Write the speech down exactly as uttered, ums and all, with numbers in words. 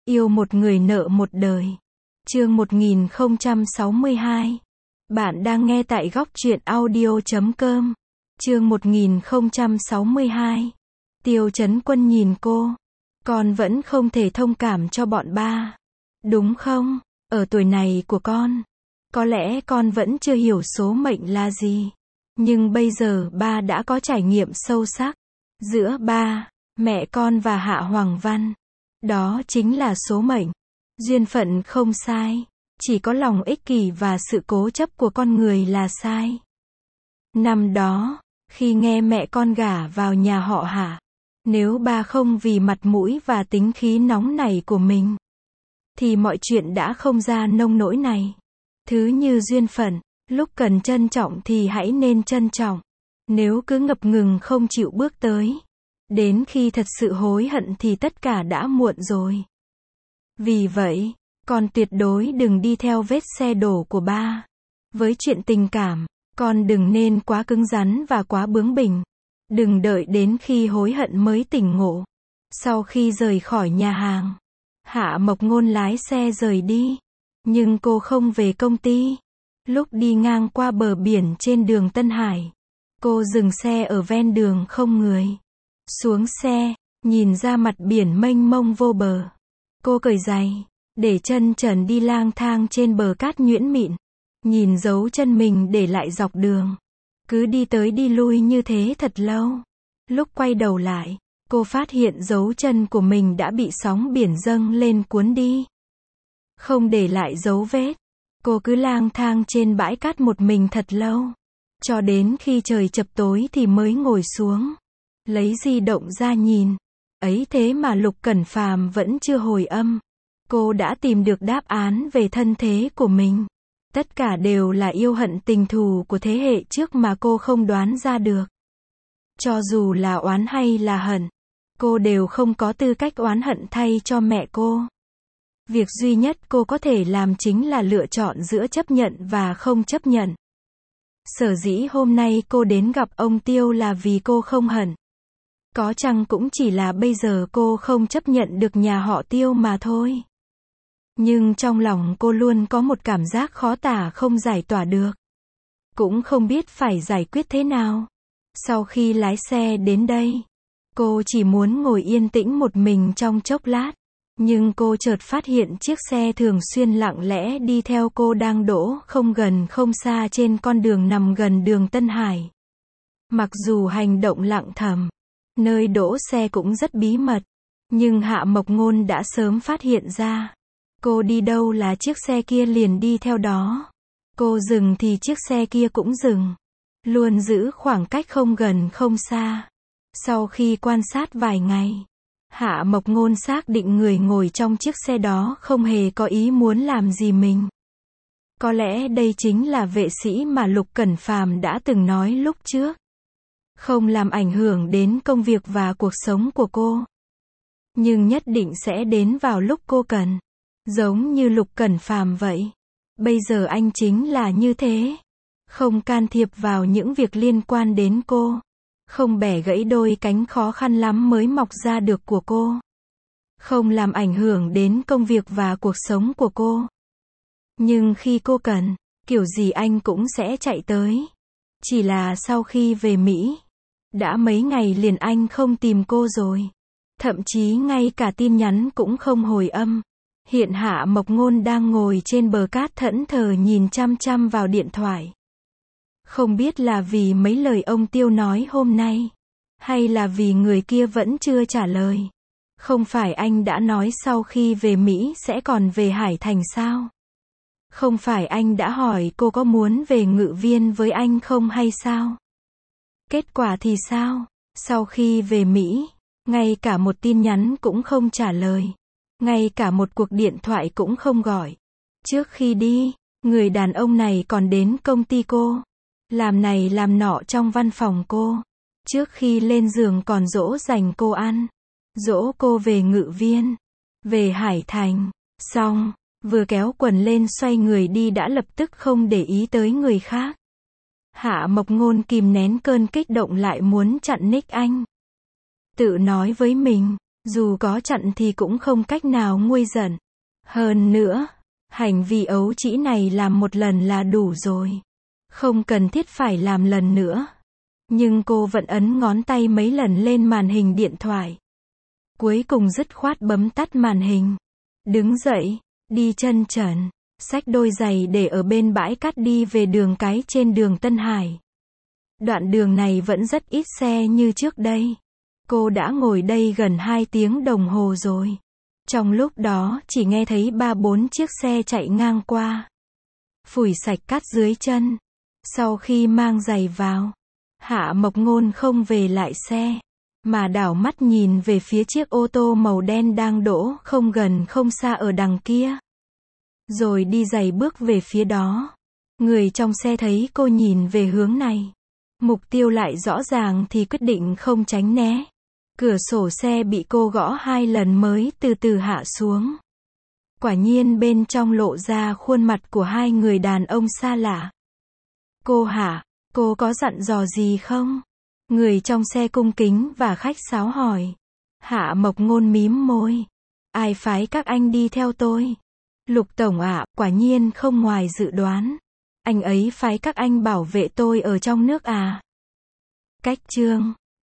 Yêu một người nợ một đời. Chương một nghìn không trăm sáu mươi hai. Bạn đang nghe tại góc truyện audio chấm com. Chương một nghìn không trăm sáu mươi hai. Tiêu Chấn Quân nhìn cô. Con vẫn không thể thông cảm cho bọn ba. Đúng không? Ở tuổi này của con. Có lẽ con vẫn chưa hiểu số mệnh là gì. Nhưng bây giờ ba đã có trải nghiệm sâu sắc. Giữa ba, mẹ con và Hạ Hoàng Văn. Đó chính là số mệnh. Duyên phận không sai. Chỉ có lòng ích kỷ và sự cố chấp của con người là sai. Năm đó, khi nghe mẹ con gả vào nhà họ Hạ, nếu ba không vì mặt mũi và tính khí nóng nảy của mình, thì mọi chuyện đã không ra nông nỗi này. Thứ như duyên phận, lúc cần trân trọng thì hãy nên trân trọng. Nếu cứ ngập ngừng không chịu bước tới, đến khi thật sự hối hận thì tất cả đã muộn rồi. Vì vậy, con tuyệt đối đừng đi theo vết xe đổ của ba. Với chuyện tình cảm, con đừng nên quá cứng rắn và quá bướng bỉnh. Đừng đợi đến khi hối hận mới tỉnh ngộ. Sau khi rời khỏi nhà hàng, Hạ Mộc Ngôn lái xe rời đi. Nhưng cô không về công ty. Lúc đi ngang qua bờ biển trên đường Tân Hải, cô dừng xe ở ven đường không người. Xuống xe, nhìn ra mặt biển mênh mông vô bờ. Cô cởi giày, để chân trần đi lang thang trên bờ cát nhuyễn mịn. Nhìn dấu chân mình để lại dọc đường. Cứ đi tới đi lui như thế thật lâu. Lúc quay đầu lại, cô phát hiện dấu chân của mình đã bị sóng biển dâng lên cuốn đi. Không để lại dấu vết. Cô cứ lang thang trên bãi cát một mình thật lâu. Cho đến khi trời chập tối thì mới ngồi xuống. Lấy di động ra nhìn. Ấy thế mà Lục Cẩn Phàm vẫn chưa hồi âm. Cô đã tìm được đáp án về thân thế của mình. Tất cả đều là yêu hận tình thù của thế hệ trước mà cô không đoán ra được. Cho dù là oán hay là hận, cô đều không có tư cách oán hận thay cho mẹ cô. Việc duy nhất cô có thể làm chính là lựa chọn giữa chấp nhận và không chấp nhận. Sở dĩ hôm nay cô đến gặp ông Tiêu là vì cô không hận. Có chăng cũng chỉ là bây giờ cô không chấp nhận được nhà họ Tiêu mà thôi. Nhưng trong lòng cô luôn có một cảm giác khó tả không giải tỏa được. Cũng không biết phải giải quyết thế nào. Sau khi lái xe đến đây, cô chỉ muốn ngồi yên tĩnh một mình trong chốc lát. Nhưng cô chợt phát hiện chiếc xe thường xuyên lặng lẽ đi theo cô đang đỗ không gần không xa trên con đường nằm gần đường Tân Hải. Mặc dù hành động lặng thầm, nơi đỗ xe cũng rất bí mật, nhưng Hạ Mộc Ngôn đã sớm phát hiện ra. Cô đi đâu là chiếc xe kia liền đi theo đó. Cô dừng thì chiếc xe kia cũng dừng. Luôn giữ khoảng cách không gần không xa. Sau khi quan sát vài ngày, Hạ Mộc Ngôn xác định người ngồi trong chiếc xe đó không hề có ý muốn làm gì mình. Có lẽ đây chính là vệ sĩ mà Lục Cẩn Phàm đã từng nói lúc trước. Không làm ảnh hưởng đến công việc và cuộc sống của cô. Nhưng nhất định sẽ đến vào lúc cô cần. Giống như Lục Cẩn Phàm vậy. Bây giờ anh chính là như thế. Không can thiệp vào những việc liên quan đến cô. Không bẻ gãy đôi cánh khó khăn lắm mới mọc ra được của cô. Không làm ảnh hưởng đến công việc và cuộc sống của cô. Nhưng khi cô cần, kiểu gì anh cũng sẽ chạy tới. Chỉ là sau khi về Mỹ, đã mấy ngày liền anh không tìm cô rồi. Thậm chí ngay cả tin nhắn cũng không hồi âm. Hiện Hạ Mộc Ngôn đang ngồi trên bờ cát thẫn thờ nhìn chăm chăm vào điện thoại. Không biết là vì mấy lời ông Tiêu nói hôm nay, hay là vì người kia vẫn chưa trả lời. Không phải anh đã nói sau khi về Mỹ sẽ còn về Hải Thành sao? Không phải anh đã hỏi cô có muốn về Ngự Viên với anh không hay sao? Kết quả thì sao? Sau khi về Mỹ, ngay cả một tin nhắn cũng không trả lời. Ngay cả một cuộc điện thoại cũng không gọi. Trước khi đi, người đàn ông này còn đến công ty cô. Làm này làm nọ trong văn phòng cô. Trước khi lên giường còn dỗ dành cô ăn. Dỗ cô về Ngự Viên. Về Hải Thành. Xong, vừa kéo quần lên xoay người đi đã lập tức không để ý tới người khác. Hạ Mộc Ngôn kìm nén cơn kích động lại muốn chặn nick anh. Tự nói với mình, Dù có chặn thì cũng không cách nào nguôi giận. Hơn nữa, hành vi ấu trĩ này làm một lần là đủ rồi. Không cần thiết phải làm lần nữa. Nhưng cô vẫn ấn ngón tay mấy lần lên màn hình điện thoại. Cuối cùng dứt khoát bấm tắt màn hình. Đứng dậy, đi chân trần, xách đôi giày để ở bên bãi cát đi về đường cái trên đường Tân Hải. Đoạn đường này vẫn rất ít xe như trước đây. Cô đã ngồi đây gần hai tiếng đồng hồ rồi. Trong lúc đó chỉ nghe thấy ba bốn chiếc xe chạy ngang qua. Phủi sạch cát dưới chân. Sau khi mang giày vào, Hạ Mộc Ngôn không về lại xe, mà đảo mắt nhìn về phía chiếc ô tô màu đen đang đỗ không gần không xa ở đằng kia. Rồi đi giày bước về phía đó. Người trong xe thấy cô nhìn về hướng này. Mục tiêu lại rõ ràng thì quyết định không tránh né. Cửa sổ xe bị cô gõ hai lần mới từ từ hạ xuống. Quả nhiên bên trong lộ ra khuôn mặt của hai người đàn ông xa lạ. Cô hả, cô có dặn dò gì không? Người trong xe cung kính và khách sáo hỏi. Hạ Mộc Ngôn mím môi. Ai phái các anh đi theo tôi? Lục tổng ạ, quả nhiên không ngoài dự đoán. Anh ấy phái các anh bảo vệ tôi ở trong nước à? Cách chương